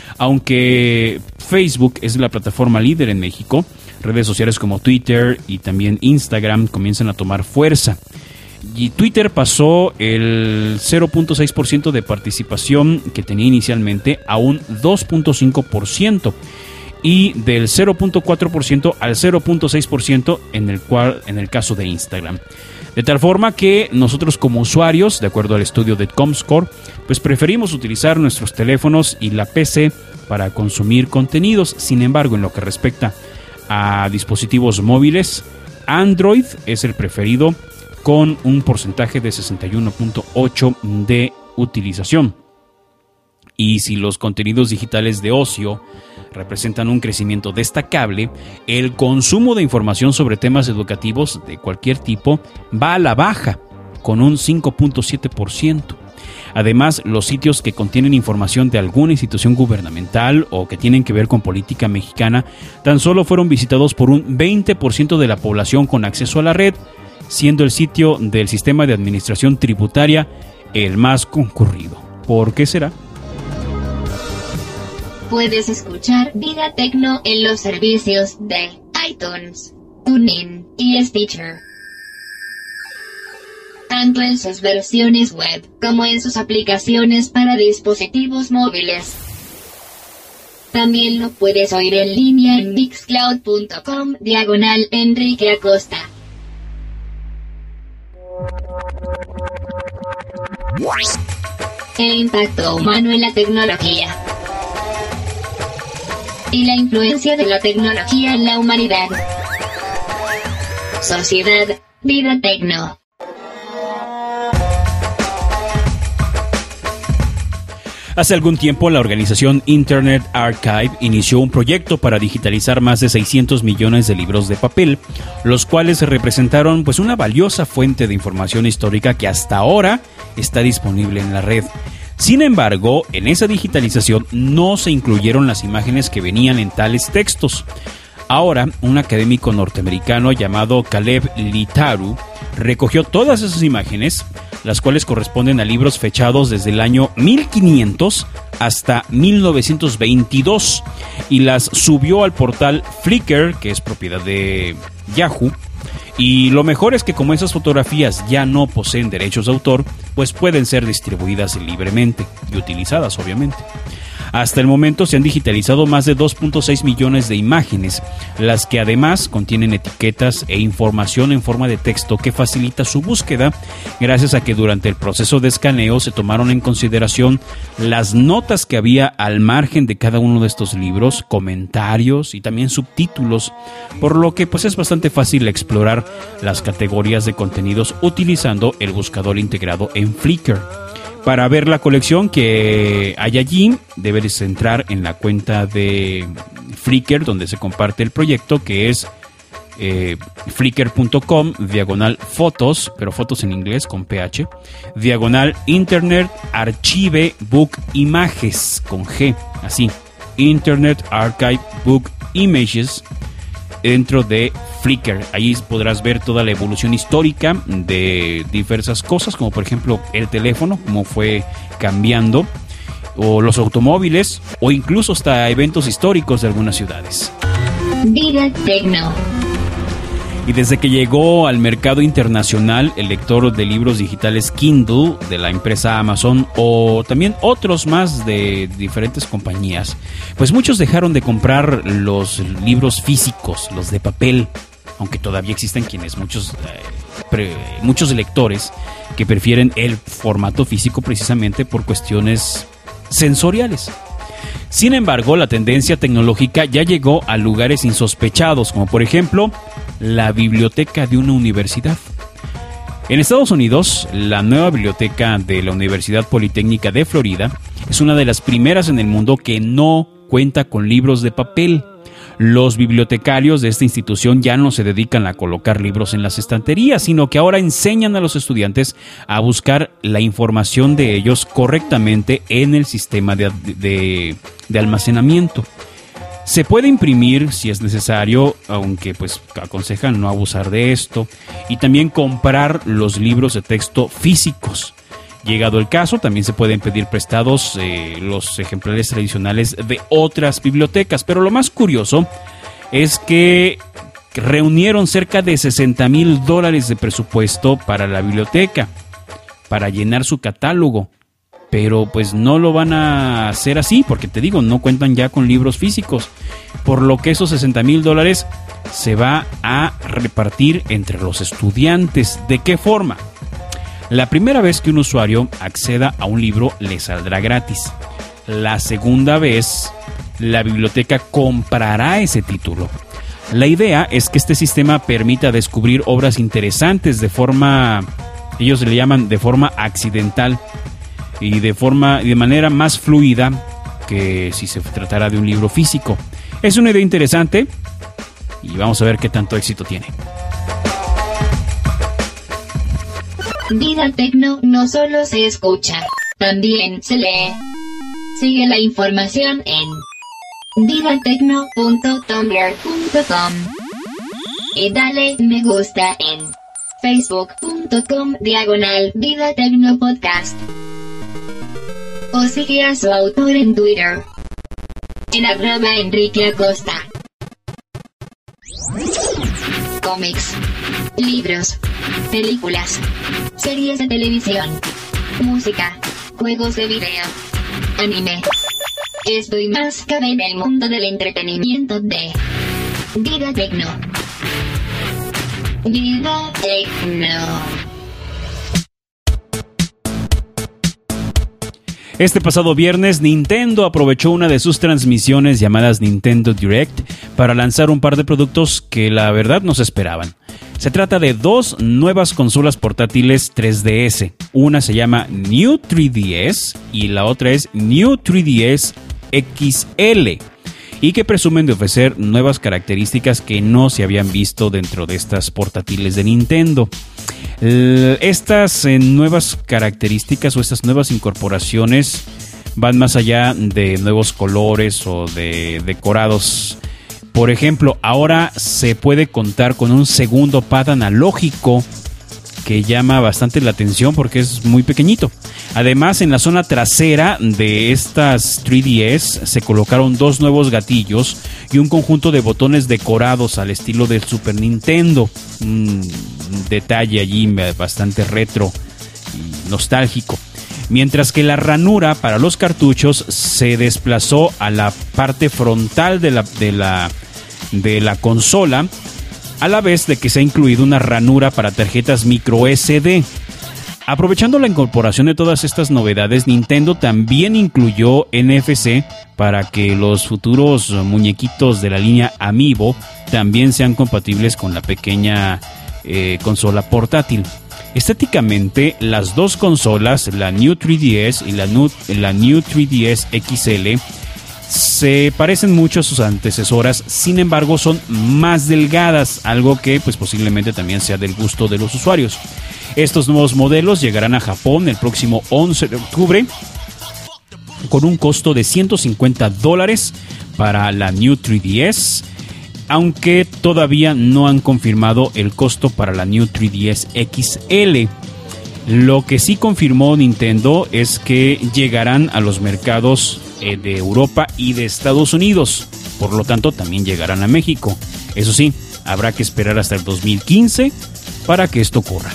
Aunque Facebook es la plataforma líder en México, redes sociales como Twitter y también Instagram comienzan a tomar fuerza. Y Twitter pasó el cero punto seis por ciento de participación que tenía inicialmente a un dos punto cinco por ciento. Y del cero punto cuatro por ciento al cero punto seis por ciento en el cual en el caso de Instagram. De tal forma que nosotros como usuarios, de acuerdo al estudio de Comscore, pues preferimos utilizar nuestros teléfonos y la P C para consumir contenidos. Sin embargo, en lo que respecta a dispositivos móviles, Android es el preferido con un porcentaje de sesenta y uno punto ocho por ciento de utilización. Y si los contenidos digitales de ocio representan un crecimiento destacable, el consumo de información sobre temas educativos de cualquier tipo va a la baja, con un cinco punto siete por ciento. Además, los sitios que contienen información de alguna institución gubernamental o que tienen que ver con política mexicana tan solo fueron visitados por un veinte por ciento de la población con acceso a la red, siendo el sitio del sistema de administración tributaria el más concurrido. ¿Por qué será? Puedes escuchar Vida Tecno en los servicios de iTunes, TuneIn y Stitcher, tanto en sus versiones web como en sus aplicaciones para dispositivos móviles. También lo puedes oír en línea en mixcloud punto com diagonal Enrique Acosta. El impacto humano en la tecnología. Y la influencia de la tecnología en la humanidad. Sociedad, vida tecno. Hace algún tiempo, la organización Internet Archive inició un proyecto para digitalizar más de seiscientos millones de libros de papel, los cuales representaron pues una valiosa fuente de información histórica que hasta ahora está disponible en la red. Sin embargo, en esa digitalización no se incluyeron las imágenes que venían en tales textos. Ahora, un académico norteamericano llamado Caleb Litaru recogió todas esas imágenes, las cuales corresponden a libros fechados desde el año mil quinientos hasta mil novecientos veintidós, y las subió al portal Flickr, que es propiedad de Yahoo. Y lo mejor es que como esas fotografías ya no poseen derechos de autor, pues pueden ser distribuidas libremente y utilizadas, obviamente. Hasta el momento se han digitalizado más de dos punto seis millones de imágenes, las que además contienen etiquetas e información en forma de texto que facilita su búsqueda, gracias a que durante el proceso de escaneo se tomaron en consideración las notas que había al margen de cada uno de estos libros, comentarios y también subtítulos, por lo que pues es bastante fácil explorar las categorías de contenidos utilizando el buscador integrado en Flickr. Para ver la colección que hay allí, debes entrar en la cuenta de Flickr donde se comparte el proyecto, que es eh, flickr.com diagonal fotos, pero fotos en inglés con ph, diagonal Internet Archive Book Images con G, así, Internet Archive Book Images, dentro de Flickr. Ahí podrás ver toda la evolución histórica de diversas cosas, como por ejemplo el teléfono, cómo fue cambiando, o los automóviles, o incluso hasta eventos históricos de algunas ciudades. Vida tecno. Y desde que llegó al mercado internacional el lector de libros digitales Kindle de la empresa Amazon, o también otros más de diferentes compañías, pues muchos dejaron de comprar los libros físicos, los de papel, aunque todavía existen quienes, muchos, eh, pre, muchos lectores que prefieren el formato físico precisamente por cuestiones sensoriales. Sin embargo, la tendencia tecnológica ya llegó a lugares insospechados, como por ejemplo la biblioteca de una universidad. En Estados Unidos, la nueva biblioteca de la Universidad Politécnica de Florida es una de las primeras en el mundo que no cuenta con libros de papel. Los bibliotecarios de esta institución ya no se dedican a colocar libros en las estanterías, sino que ahora enseñan a los estudiantes a buscar la información de ellos correctamente en el sistema de, de, de almacenamiento. Se puede imprimir si es necesario, aunque pues aconsejan no abusar de esto, y también comprar los libros de texto físicos. Llegado el caso, también se pueden pedir prestados eh, los ejemplares tradicionales de otras bibliotecas, pero lo más curioso es que reunieron cerca de sesenta mil dólares de presupuesto para la biblioteca, para llenar su catálogo. Pero pues no lo van a hacer así, porque te digo, no cuentan ya con libros físicos, por lo que esos sesenta mil dólares se va a repartir entre los estudiantes. ¿De qué forma? La primera vez que un usuario acceda a un libro le saldrá gratis. La segunda vez, la biblioteca comprará ese título. La idea es que este sistema permita descubrir obras interesantes de forma, ellos le llaman de forma accidental, y de forma y de manera más fluida que si se tratara de un libro físico. Es una idea interesante y vamos a ver qué tanto éxito tiene. Vida tecno no solo se escucha, también se lee. Sigue la información en vida tecno punto tumblr punto com y dale me gusta en facebook punto com diagonal vida tecno podcast. O sigue a su autor en Twitter en arroba Enrique Acosta. Cómics, libros, películas, series de televisión, música, juegos de video, anime. Esto y más cabe en el mundo del entretenimiento de Vida Tecno. Vida Tecno. Este pasado viernes, Nintendo aprovechó una de sus transmisiones llamadas Nintendo Direct para lanzar un par de productos que la verdad no se esperaban. Se trata de dos nuevas consolas portátiles tres D S. Una se llama New tres D S y la otra es New tres D S X L, y que presumen de ofrecer nuevas características que no se habían visto dentro de estas portátiles de Nintendo. Estas eh, nuevas características o estas nuevas incorporaciones van más allá de nuevos colores o de decorados. Por ejemplo, ahora se puede contar con un segundo pad analógico que llama bastante la atención porque es muy pequeñito. Además, en la zona trasera de estas tres D S se colocaron dos nuevos gatillos y un conjunto de botones decorados al estilo del Super Nintendo. Un detalle allí bastante retro y nostálgico. Mientras que la ranura para los cartuchos se desplazó a la parte frontal de la, de la, de la consola, a la vez de que se ha incluido una ranura para tarjetas micro S D. Aprovechando la incorporación de todas estas novedades, Nintendo también incluyó N F C para que los futuros muñequitos de la línea Amiibo también sean compatibles con la pequeña eh, consola portátil. Estéticamente, las dos consolas, la New tres D S y la New, la New tres D S X L, se parecen mucho a sus antecesoras, sin embargo son más delgadas, algo que pues posiblemente también sea del gusto de los usuarios. Estos nuevos modelos llegarán a Japón el próximo once de octubre con un costo de ciento cincuenta dólares para la New tres D S, aunque todavía no han confirmado el costo para la New tres D S X L. Lo que sí confirmó Nintendo es que llegarán a los mercados eh, de Europa y de Estados Unidos, por lo tanto también llegarán a México. Eso sí, habrá que esperar hasta el dos mil quince para que esto ocurra.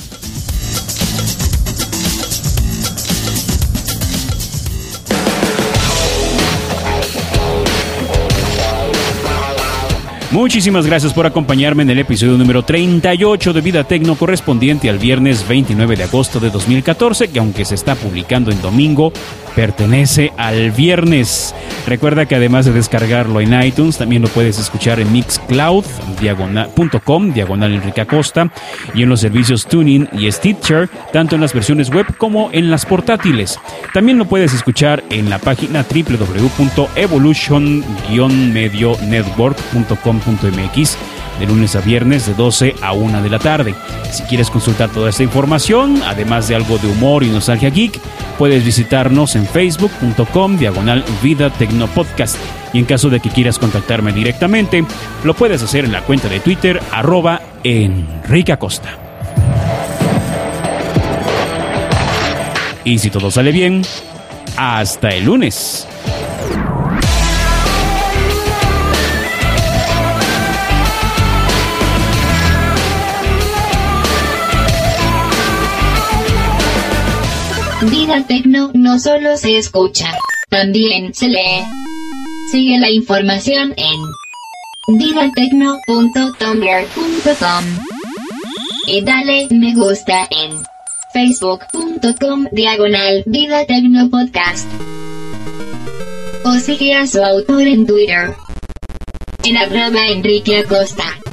Muchísimas gracias por acompañarme en el episodio número treinta y ocho de Vida Tecno, correspondiente al viernes veintinueve de agosto de dos mil catorce, que aunque se está publicando en domingo, pertenece al viernes. Recuerda que además de descargarlo en iTunes, también lo puedes escuchar en Mixcloud punto com, diagonal Enrique Acosta, y en los servicios TuneIn y Stitcher, tanto en las versiones web como en las portátiles. También lo puedes escuchar en la página doble u doble u doble u punto evolution medio network punto com punto m x de lunes a viernes de doce a una de la tarde. Si quieres consultar toda esta información, además de algo de humor y nostalgia geek, puedes visitarnos en facebook punto com diagonal Vida Tecno Podcast. Y en caso de que quieras contactarme directamente, lo puedes hacer en la cuenta de Twitter arroba Enrique Acosta. Y si todo sale bien, hasta el lunes. Vida Tecno no solo se escucha, también se lee. Sigue la información en vida tecno punto tumblr punto com y dale me gusta en facebook punto com diagonal Vida Tecno Podcast. O sigue a su autor en Twitter en arroba Enrique Acosta.